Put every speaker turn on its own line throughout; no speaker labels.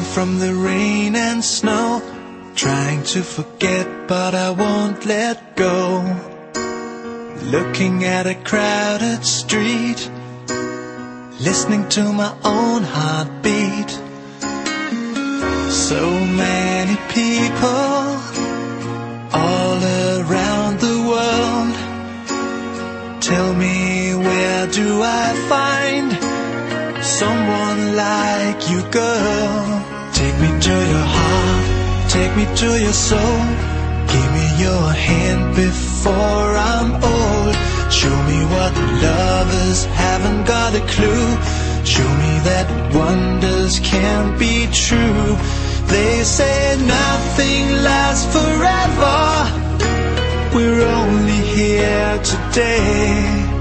from the rain and snow, trying to forget but I won't let go. Looking at a crowded street, listening to my own heartbeat. So many people all around the world. Tell me, where do I find someone like you, girl? Take me to your heart, take me to your soul. Give me your hand before I'm old. Show me what lovers haven't got a clue. Show me that wonders can't be true. They say nothing lasts forever. We're only here today.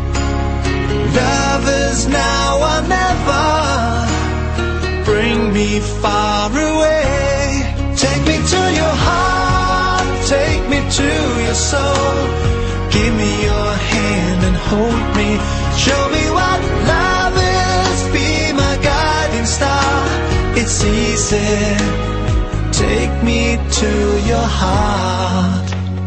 Love is now or never. Bring me far away. Take me to your heart, take me to your soul. Give me your hand and hold me. Show me what love is, be my guiding star. It's easy, take me to your heart.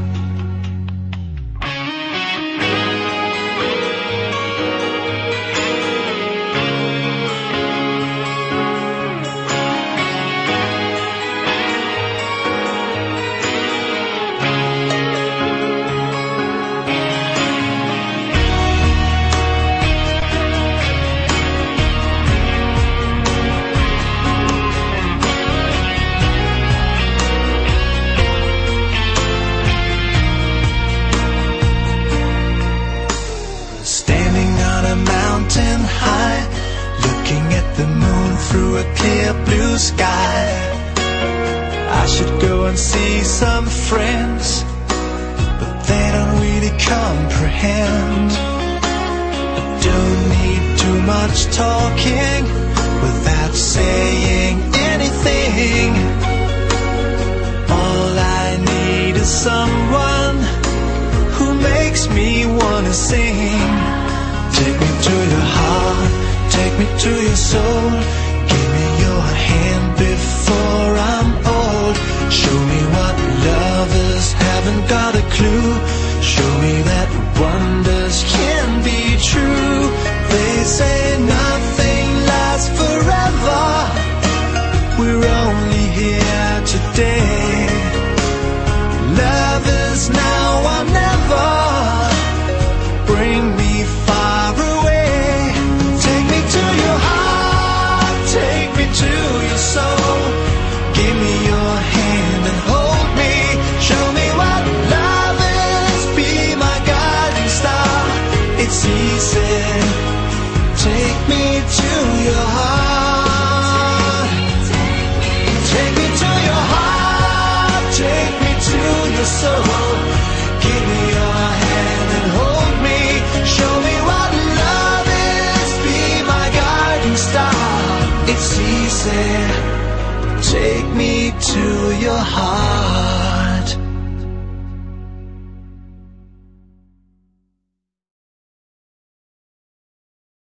Through a clear blue sky, I should go and see some friends, but they don't really comprehend. I don't need too much talking without saying anything. All I need is someone who makes me wanna sing. Take me to your heart, take me to your soul. Give me your hand before I'm old. Show me what lovers haven't got a clue. Show me that wonders can be true. They say nothing lasts forever. We're only here today. Love is now or never. Bring me far away. Take me to your heart, take me to your soul. Give me your hand and hold me. Show me what love is, be my guiding star. It's easy, take me to your heart. Take me to your heart, take me to your soul. Give me your hand and hold me. Show me what love is, be my guiding star. It's easy, take me to your heart.